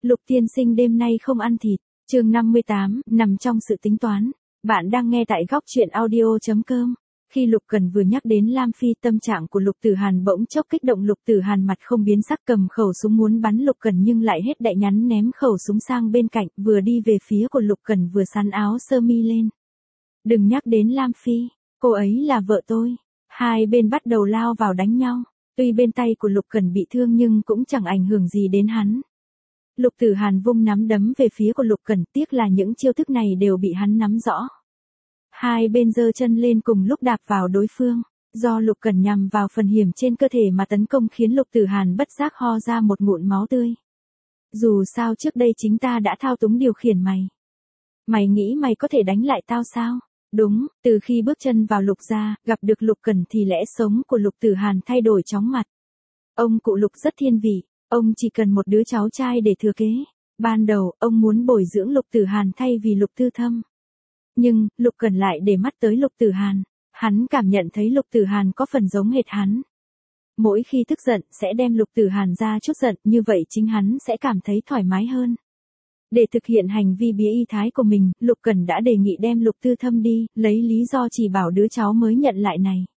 Lục tiên sinh đêm nay không ăn thịt. Chương 58, nằm trong sự tính toán. Bạn đang nghe tại góc truyện audio.com. Khi Lục Cần vừa nhắc đến Lam Phi, tâm trạng của Lục Tử Hàn bỗng chốc kích động. Lục Tử Hàn mặt không biến sắc, cầm khẩu súng muốn bắn Lục Cần nhưng lại hết đại nhắn ném khẩu súng sang bên cạnh, vừa đi về phía của Lục Cần vừa sắn áo sơ mi lên. Đừng nhắc đến Lam Phi, cô ấy là vợ tôi. Hai bên bắt đầu lao vào đánh nhau. Tuy bên tay của Lục Cần bị thương nhưng cũng chẳng ảnh hưởng gì đến hắn. Lục Tử Hàn vung nắm đấm về phía của Lục Cần, tiếc là những chiêu thức này đều bị hắn nắm rõ. Hai bên giơ chân lên cùng lúc đạp vào đối phương, do Lục Cần nhằm vào phần hiểm trên cơ thể mà tấn công khiến Lục Tử Hàn bất giác ho ra một ngụm máu tươi. Dù sao trước đây chính ta đã thao túng điều khiển mày. Mày nghĩ mày có thể đánh lại tao sao? Đúng, từ khi bước chân vào Lục gia, gặp được Lục Cần thì lẽ sống của Lục Tử Hàn thay đổi chóng mặt. Ông cụ Lục rất thiên vị, ông chỉ cần một đứa cháu trai để thừa kế. Ban đầu, ông muốn bồi dưỡng Lục Tử Hàn thay vì Lục Tư Thâm. Nhưng, Lục Cần lại để mắt tới Lục Tử Hàn. Hắn cảm nhận thấy Lục Tử Hàn có phần giống hệt hắn. Mỗi khi tức giận sẽ đem Lục Tử Hàn ra chút giận, như vậy chính hắn sẽ cảm thấy thoải mái hơn. Để thực hiện hành vi bía y thái của mình, Lục Cần đã đề nghị đem Lục Tư Thâm đi, lấy lý do chỉ bảo đứa cháu mới nhận lại này.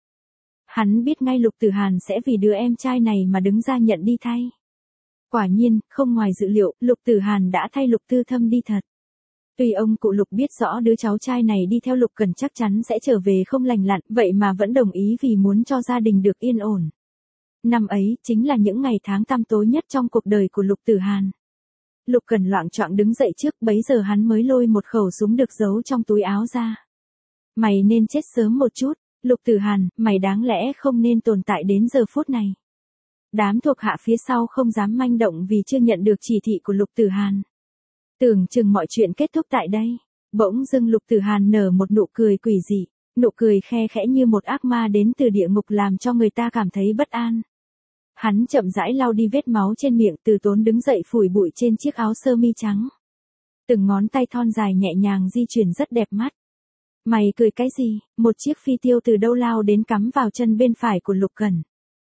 Hắn biết ngay Lục Tử Hàn sẽ vì đứa em trai này mà đứng ra nhận đi thay. Quả nhiên, không ngoài dự liệu, Lục Tử Hàn đã thay Lục Tư Thâm đi thật. Tuy ông cụ Lục biết rõ đứa cháu trai này đi theo Lục Cần chắc chắn sẽ trở về không lành lặn, vậy mà vẫn đồng ý vì muốn cho gia đình được yên ổn. Năm ấy, chính là những ngày tháng tăm tối nhất trong cuộc đời của Lục Tử Hàn. Lục Cần loạng choạng đứng dậy trước, bấy giờ hắn mới lôi một khẩu súng được giấu trong túi áo ra. Mày nên chết sớm một chút, Lục Tử Hàn, mày đáng lẽ không nên tồn tại đến giờ phút này. Đám thuộc hạ phía sau không dám manh động vì chưa nhận được chỉ thị của Lục Tử Hàn. Tưởng chừng mọi chuyện kết thúc tại đây. Bỗng dưng Lục Tử Hàn nở một nụ cười quỷ dị, nụ cười khe khẽ như một ác ma đến từ địa ngục làm cho người ta cảm thấy bất an. Hắn chậm rãi lau đi vết máu trên miệng, từ tốn đứng dậy phủi bụi trên chiếc áo sơ mi trắng. Từng ngón tay thon dài nhẹ nhàng di chuyển rất đẹp mắt. Mày cười cái gì? Một chiếc phi tiêu từ đâu lao đến cắm vào chân bên phải của Lục Cần.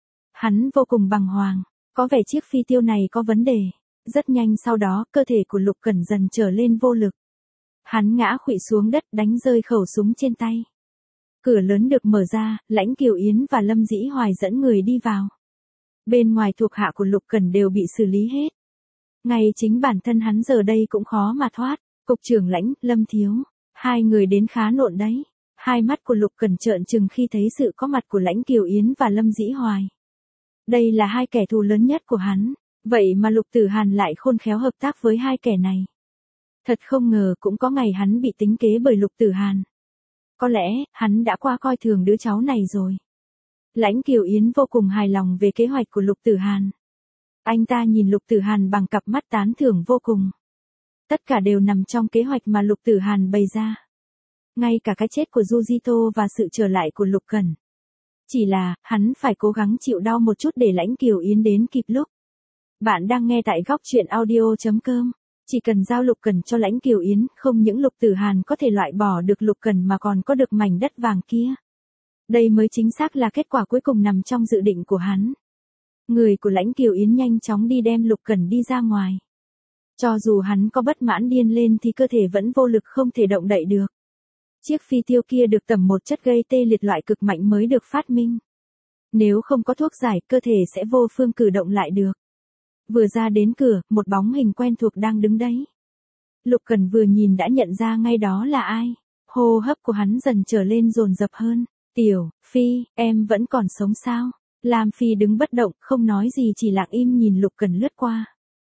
Hắn vô cùng bàng hoàng, có vẻ chiếc phi tiêu này có vấn đề. Rất nhanh sau đó, cơ thể của Lục Cần dần trở lên vô lực. Hắn ngã khuỵu xuống đất, đánh rơi khẩu súng trên tay. Cửa lớn được mở ra, Lãnh Kiều Yến và Lâm Dĩ Hoài dẫn người đi vào. Bên ngoài thuộc hạ của Lục Cần đều bị xử lý hết. Ngay chính bản thân hắn giờ đây cũng khó mà thoát. Cục trưởng Lãnh, Lâm Thiếu, hai người đến khá nộn đấy. Hai mắt của Lục Cần trợn trừng khi thấy sự có mặt của Lãnh Kiều Yến và Lâm Dĩ Hoài. Đây là hai kẻ thù lớn nhất của hắn. Vậy mà Lục Tử Hàn lại khôn khéo hợp tác với hai kẻ này. Thật không ngờ cũng có ngày hắn bị tính kế bởi Lục Tử Hàn. Có lẽ, hắn đã qua coi thường đứa cháu này rồi. Lãnh Kiều Yến vô cùng hài lòng về kế hoạch của Lục Tử Hàn. Anh ta nhìn Lục Tử Hàn bằng cặp mắt tán thưởng vô cùng. Tất cả đều nằm trong kế hoạch mà Lục Tử Hàn bày ra. Ngay cả cái chết của Yujito và sự trở lại của Lục Cần. Chỉ là, hắn phải cố gắng chịu đau một chút để Lãnh Kiều Yến đến kịp lúc. Bạn đang nghe tại góc truyện audio.com. Chỉ cần giao Lục Cần cho Lãnh Kiều Yến, không những Lục Tử Hàn có thể loại bỏ được Lục Cần mà còn có được mảnh đất vàng kia. Đây mới chính xác là kết quả cuối cùng nằm trong dự định của hắn. Người của Lãnh Kiều Yến nhanh chóng đi đem Lục Cần đi ra ngoài. Cho dù hắn có bất mãn điên lên thì cơ thể vẫn vô lực không thể động đậy được. Chiếc phi tiêu kia được tẩm một chất gây tê liệt loại cực mạnh mới được phát minh. Nếu không có thuốc giải, cơ thể sẽ vô phương cử động lại được. Vừa ra đến cửa, một bóng hình quen thuộc đang đứng đấy. Lục Cần vừa nhìn đã nhận ra ngay đó là ai. Hô hấp của hắn dần trở lên dồn dập hơn. Tiểu Phi, em vẫn còn sống sao? Lam Phi đứng bất động, không nói gì chỉ lặng im nhìn Lục Cần lướt qua.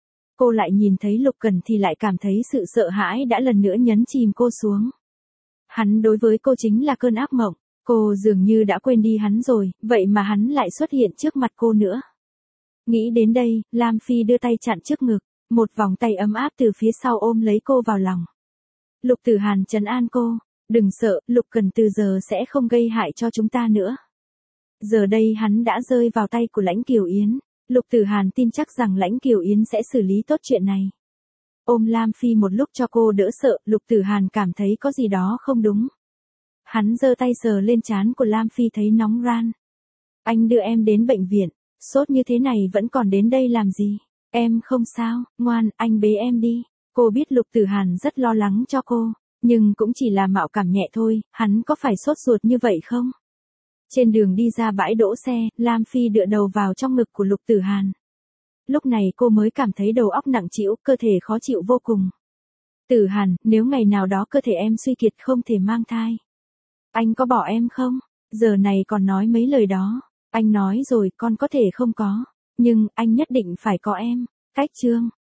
Cô lại nhìn thấy Lục Cần thì lại cảm thấy sự sợ hãi đã lần nữa nhấn chìm cô xuống. Hắn đối với cô chính là cơn ác mộng. Cô dường như đã quên đi hắn rồi, vậy mà hắn lại xuất hiện trước mặt cô nữa. Nghĩ đến đây, Lam Phi đưa tay chặn trước ngực, một vòng tay ấm áp từ phía sau ôm lấy cô vào lòng. Lục Tử Hàn trấn an cô, đừng sợ, Lục Cần từ giờ sẽ không gây hại cho chúng ta nữa. Giờ đây hắn đã rơi vào tay của Lãnh Kiều Yến, Lục Tử Hàn tin chắc rằng Lãnh Kiều Yến sẽ xử lý tốt chuyện này. Ôm Lam Phi một lúc cho cô đỡ sợ, Lục Tử Hàn cảm thấy có gì đó không đúng. Hắn giơ tay sờ lên trán của Lam Phi thấy nóng ran. Anh đưa em đến bệnh viện, sốt như thế này vẫn còn đến đây làm gì? Em không sao, ngoan, anh bế em đi. Cô biết Lục Tử Hàn rất lo lắng cho cô, nhưng cũng chỉ là mạo cảm nhẹ thôi, hắn có phải sốt ruột như vậy không? Trên đường đi ra bãi đỗ xe, Lam Phi dựa đầu vào trong ngực của Lục Tử Hàn. Lúc này cô mới cảm thấy đầu óc nặng trĩu, cơ thể khó chịu vô cùng. Tử Hàn, nếu ngày nào đó cơ thể em suy kiệt không thể mang thai, anh có bỏ em không? Giờ này còn nói mấy lời đó. Anh nói rồi, con có thể không có, nhưng anh nhất định phải có em. Cách chương